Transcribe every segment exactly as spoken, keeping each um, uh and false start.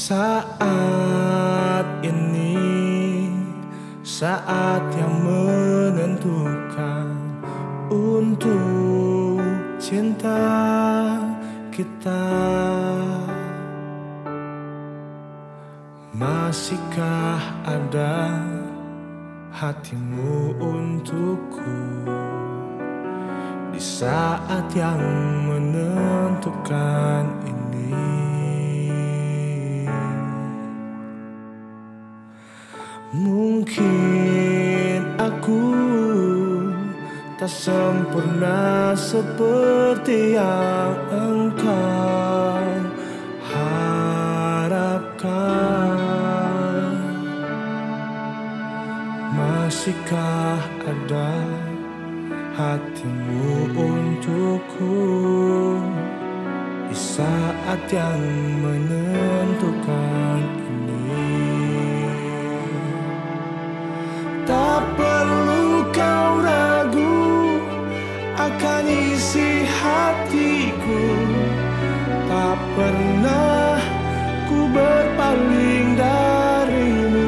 Saat ini, saat yang menentukan untuk cinta kita. Masihkah ada hatimu untukku di saat yang menentukan ini? Mungkin aku tak sempurna seperti yang engkau harapkan. Masihkah ada hatimu untukku di saat yang menentukan ini? Tak perlu kau ragu akan isi hatiku. Tak pernah ku berpaling darimu.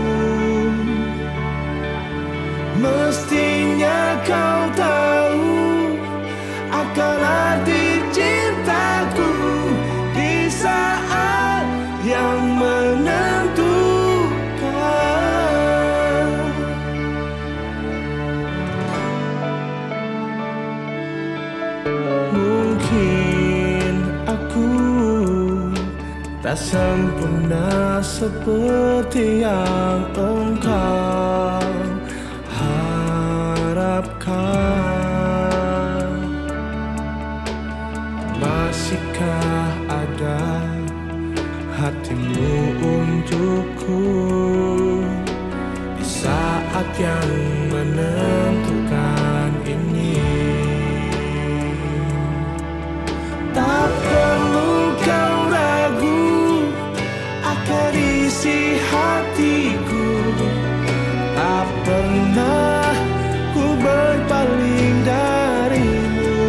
Mestinya kau tahu akan arti cintaku di saat yang menentukan. Mungkin aku tak sempurna seperti yang engkau harapkan. Masihkah ada hatimu untukku di saat yang menentukan ini? Tak perlu kau ragu akan isi hatiku. Tak pernah ku berpaling darimu.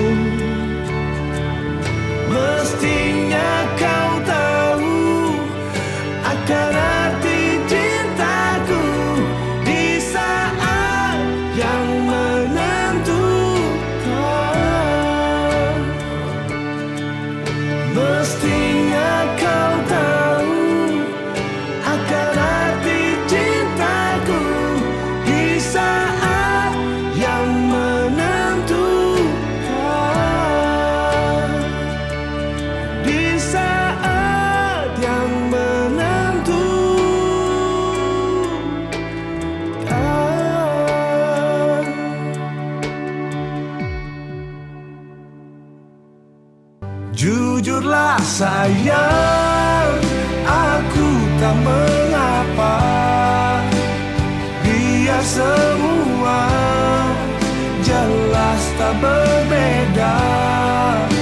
Mestinya kau tahu akan arti cintaku di saat yang menentukan. Mestinya kau tahu akan arti cintaku di saat yang menentukan. Di saat yang menentukan. Jujurlah sayang, aku tak mengapa. Biar semua jelas tak berbeda.